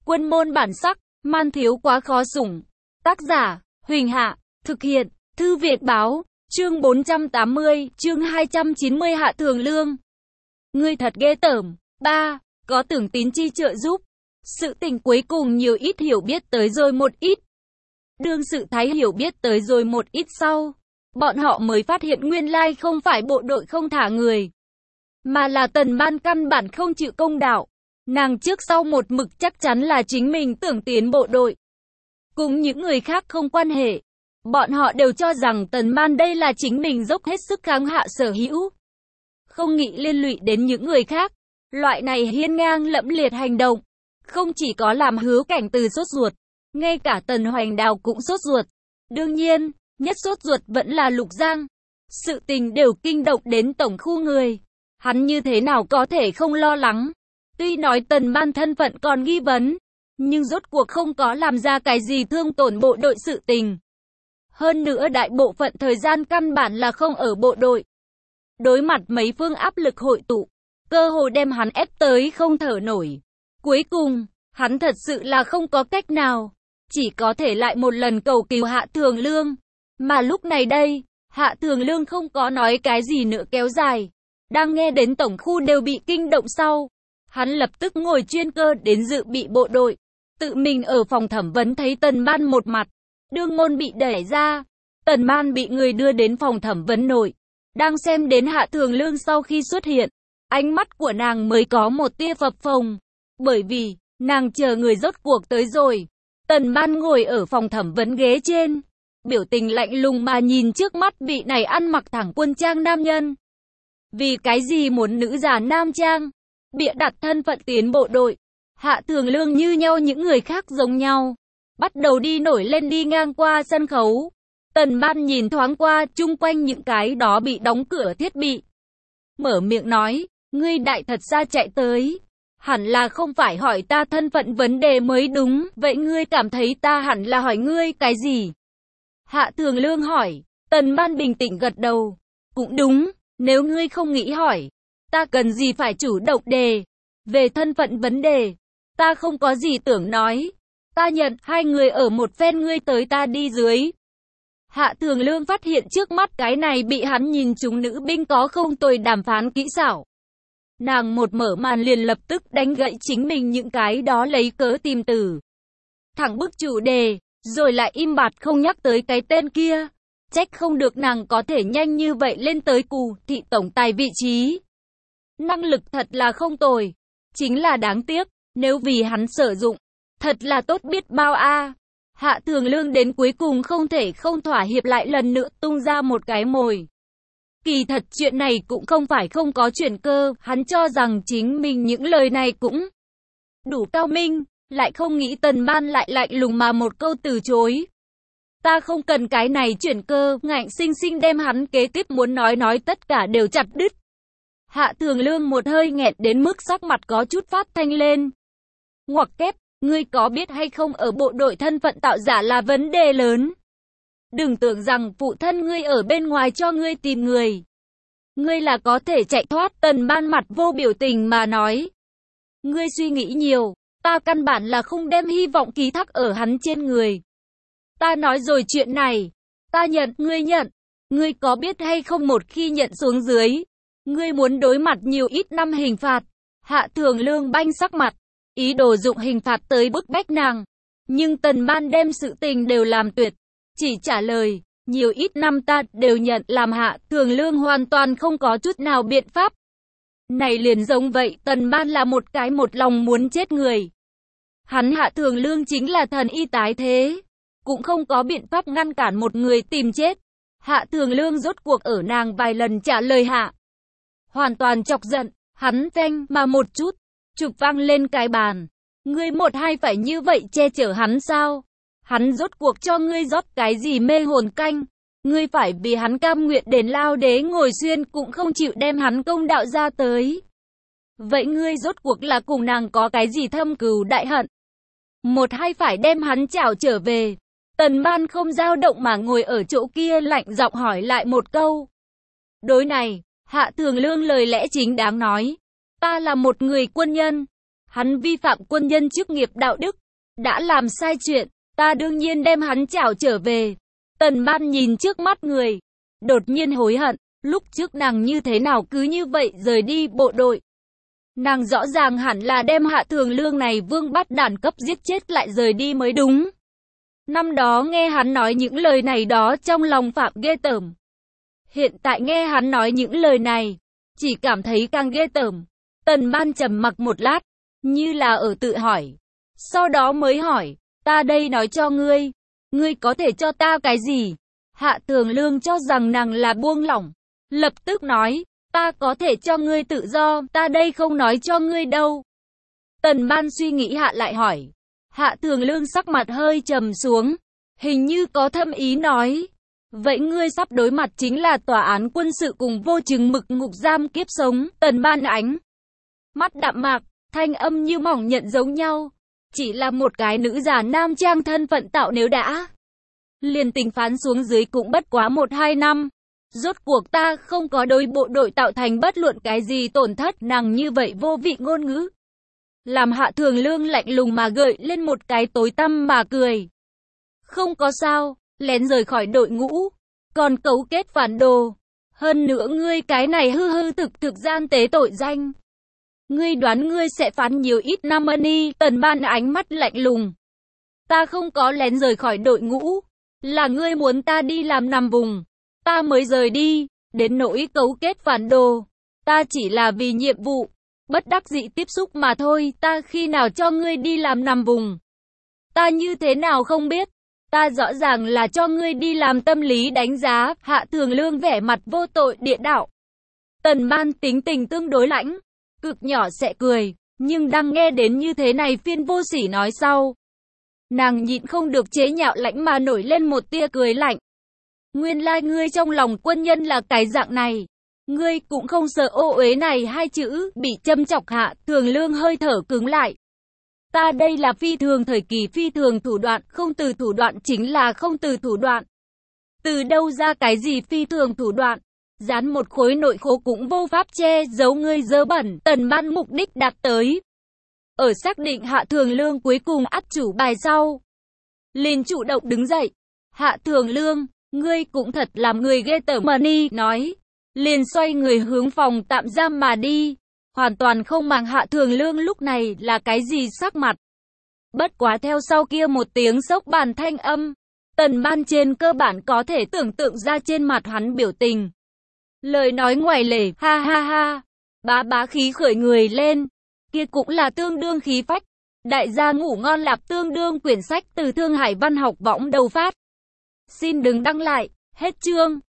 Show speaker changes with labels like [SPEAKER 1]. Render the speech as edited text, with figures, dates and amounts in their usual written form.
[SPEAKER 1] Quân môn bản sắc, man thiếu quá khó sủng. Tác giả, Huỳnh Hạ, thực hiện, Thư Việt Báo, chương 480, chương 290 Hạ Thường Lương. Ngươi thật ghê tởm. 3. Có Tưởng Tín chi trợ giúp. Sự tình cuối cùng nhiều ít hiểu biết tới rồi một ít. Đương sự thái hiểu biết tới rồi một ít sau, bọn họ mới phát hiện nguyên lai không phải bộ đội không thả người, mà là Tần Ban căn bản không chịu công đạo. Nàng trước sau một mực chắc chắn là chính mình tưởng tiến bộ đội, cùng những người khác không quan hệ. Bọn họ đều cho rằng Tần Ban đây là chính mình dốc hết sức kháng hạ sở hữu, không nghĩ liên lụy đến những người khác. Loại này hiên ngang lẫm liệt hành động, không chỉ có làm Hứa Cảnh Từ sốt ruột, ngay cả Tần Hoành Đào cũng sốt ruột. Đương nhiên, nhất sốt ruột vẫn là Lục Giang. Sự tình đều kinh động đến tổng khu người, hắn như thế nào có thể không lo lắng. Tuy nói Tần Ban thân phận còn nghi vấn, nhưng rốt cuộc không có làm ra cái gì thương tổn bộ đội sự tình. Hơn nữa đại bộ phận thời gian căn bản là không ở bộ đội. Đối mặt mấy phương áp lực hội tụ, cơ hồ đem hắn ép tới không thở nổi. Cuối cùng, hắn thật sự là không có cách nào, chỉ có thể lại một lần cầu cứu Hạ Thường Lương. Mà lúc này đây, Hạ Thường Lương không có nói cái gì nữa kéo dài. Đang nghe đến tổng khu đều bị kinh động sau, hắn lập tức ngồi chuyên cơ đến dự bị bộ đội. Tự mình ở phòng thẩm vấn thấy Tần Ban một mặt. Đương môn bị đẩy ra, Tần Ban bị người đưa đến phòng thẩm vấn nội. Đang xem đến Hạ Thường Lương sau khi xuất hiện, ánh mắt của nàng mới có một tia phập phồng. Bởi vì, nàng chờ người rốt cuộc tới rồi. Tần Ban ngồi ở phòng thẩm vấn ghế trên, biểu tình lạnh lùng mà nhìn trước mắt vị này ăn mặc thẳng quân trang nam nhân. Vì cái gì muốn nữ già nam trang, bịa đặt thân phận tiến bộ đội. Hạ Thường Lương như nhau những người khác giống nhau, bắt đầu đi nổi lên đi ngang qua sân khấu. Tần Ban nhìn thoáng qua chung quanh những cái đó bị đóng cửa thiết bị, mở miệng nói, ngươi đại thật ra chạy tới, hẳn là không phải hỏi ta thân phận vấn đề mới đúng, vậy ngươi cảm thấy ta hẳn là hỏi ngươi cái gì? Hạ Thường Lương hỏi. Tần Ban bình tĩnh gật đầu, cũng đúng, nếu ngươi không nghĩ hỏi, ta cần gì phải chủ động đề. Về thân phận vấn đề, ta không có gì tưởng nói, ta nhận hai người ở một phen ngươi tới ta đi dưới. Hạ Thường Lương phát hiện trước mắt cái này bị hắn nhìn trúng nữ binh có không tồi đàm phán kỹ xảo. Nàng một mở màn liền lập tức đánh gãy chính mình những cái đó lấy cớ tìm từ. Thẳng bức chủ đề, rồi lại im bặt không nhắc tới cái tên kia. Trách không được nàng có thể nhanh như vậy lên tới Cù Thị tổng tài vị trí. Năng lực thật là không tồi, chính là đáng tiếc, nếu vì hắn sử dụng, thật là tốt biết bao a. Hạ Thường Lương đến cuối cùng không thể không thỏa hiệp lại lần nữa tung ra một cái mồi. Kỳ thật chuyện này cũng không phải không có chuyển cơ, hắn cho rằng chính mình những lời này cũng đủ cao minh, lại không nghĩ Tần Ban lại lạnh lùng mà một câu từ chối. Ta không cần cái này chuyển cơ, ngạnh sinh sinh đem hắn kế tiếp muốn nói tất cả đều chặt đứt. Hạ Thường Lương một hơi nghẹn đến mức sắc mặt có chút phát thanh lên. Ngoặc kép, ngươi có biết hay không ở bộ đội thân phận tạo giả là vấn đề lớn. Đừng tưởng rằng phụ thân ngươi ở bên ngoài cho ngươi tìm người, ngươi là có thể chạy thoát. Tần Ban mặt vô biểu tình mà nói. Ngươi suy nghĩ nhiều, ta căn bản là không đem hy vọng ký thác ở hắn trên người. Ta nói rồi chuyện này, ta nhận, ngươi nhận. Ngươi có biết hay không một khi nhận xuống dưới, ngươi muốn đối mặt nhiều ít năm hình phạt. Hạ Thường Lương banh sắc mặt, ý đồ dụng hình phạt tới bức bách nàng. Nhưng Tần Ban đem sự tình đều làm tuyệt, chỉ trả lời, nhiều ít năm ta đều nhận. Làm Hạ Thường Lương hoàn toàn không có chút nào biện pháp. Này liền giống vậy, Tần Ban là một cái một lòng muốn chết người. Hắn Hạ Thường Lương chính là thần y tái thế, cũng không có biện pháp ngăn cản một người tìm chết. Hạ Thường Lương rốt cuộc ở nàng vài lần trả lời hạ, hoàn toàn chọc giận, hắn phanh mà một chút, chụp vang lên cái bàn. Ngươi một hai phải như vậy che chở hắn sao? Hắn rốt cuộc cho ngươi rót cái gì mê hồn canh? Ngươi phải vì hắn cam nguyện đến lao đế ngồi xuyên cũng không chịu đem hắn công đạo ra tới. Vậy ngươi rốt cuộc là cùng nàng có cái gì thâm cừu đại hận? Một hai phải đem hắn chảo trở về. Tần Ban không dao động mà ngồi ở chỗ kia lạnh giọng hỏi lại một câu. Đối này, Hạ Thường Lương lời lẽ chính đáng nói. Ta là một người quân nhân. Hắn vi phạm quân nhân chức nghiệp đạo đức, đã làm sai chuyện, ta đương nhiên đem hắn trảo trở về. Tần Ban nhìn trước mắt người, đột nhiên hối hận, lúc trước nàng như thế nào cứ như vậy rời đi bộ đội. Nàng rõ ràng hẳn là đem Hạ Thường Lương này vương bắt đản cấp giết chết lại rời đi mới đúng. Năm đó nghe hắn nói những lời này đó trong lòng phạm ghê tởm. Hiện tại nghe hắn nói những lời này, chỉ cảm thấy càng ghê tởm. Tần Ban trầm mặc một lát, như là ở tự hỏi. Sau đó mới hỏi, ta đây nói cho ngươi có thể cho ta cái gì? Hạ Thường Lương cho rằng nàng là buông lỏng, lập tức nói, ta có thể cho ngươi tự do, ta đây không nói cho ngươi đâu. Tần Ban suy nghĩ hạ lại hỏi. Hạ Thường Lương sắc mặt hơi trầm xuống, hình như có thâm ý nói. Vậy ngươi sắp đối mặt chính là tòa án quân sự cùng vô chừng mực ngục giam kiếp sống. Tần Ban ánh mắt đạm mạc, thanh âm như mỏng nhận giống nhau. Chỉ là một cái nữ giả nam trang thân phận tạo nếu đã liền tình phán xuống dưới cũng bất quá 1-2 năm. Rốt cuộc ta không có đối bộ đội tạo thành bất luận cái gì tổn thất. Nàng như vậy vô vị ngôn ngữ, làm Hạ Thường Lương lạnh lùng mà gợi lên một cái tối tăm mà cười. Không có sao, lén rời khỏi đội ngũ, còn cấu kết phản đồ. Hơn nữa ngươi cái này hư thực gian tế tội danh. Ngươi đoán ngươi sẽ phán nhiều ít năm đi? Tần Ban ánh mắt lạnh lùng. Ta không có lén rời khỏi đội ngũ, là ngươi muốn ta đi làm nằm vùng, ta mới rời đi. Đến nỗi cấu kết phản đồ, ta chỉ là vì nhiệm vụ, bất đắc dĩ tiếp xúc mà thôi. Ta khi nào cho ngươi đi làm nằm vùng? Ta như thế nào không biết? Ta rõ ràng là cho ngươi đi làm tâm lý đánh giá. Hạ Thường Lương vẻ mặt vô tội địa đạo. Tần Ban tính tình tương đối lãnh, cực nhỏ sẽ cười, nhưng đang nghe đến như thế này phiên vô sỉ nói sau, nàng nhịn không được chế nhạo lãnh mà nổi lên một tia cười lạnh. Nguyên lai ngươi trong lòng quân nhân là cái dạng này, ngươi cũng không sợ ô uế này hai chữ bị châm chọc. Hạ Thường Lương hơi thở cứng lại. Ta đây là phi thường thời kỳ phi thường thủ đoạn, không từ thủ đoạn chính là không từ thủ đoạn. Từ đâu ra cái gì phi thường thủ đoạn? Dán một khối nội khố cũng vô pháp che giấu ngươi dơ bẩn. Tần Ban mục đích đạt tới. Ở xác định Hạ Thường Lương cuối cùng ắt chủ bài sau, liền chủ động đứng dậy. Hạ Thường Lương, ngươi cũng thật làm người ghê tởm mà ni, nói. Liền xoay người hướng phòng tạm giam mà đi. Hoàn toàn không màng Hạ Thường Lương lúc này là cái gì sắc mặt. Bất quá theo sau kia một tiếng sốc bàn thanh âm, Tần Ban trên cơ bản có thể tưởng tượng ra trên mặt hắn biểu tình. Lời nói ngoài lề, ha ha ha, bá khí khởi người lên, kia cũng là tương đương khí phách. Đại gia ngủ ngon lạp. Tương đương quyển sách từ Thương Hải Văn học võng đầu phát. Xin đừng đăng lại, hết chương.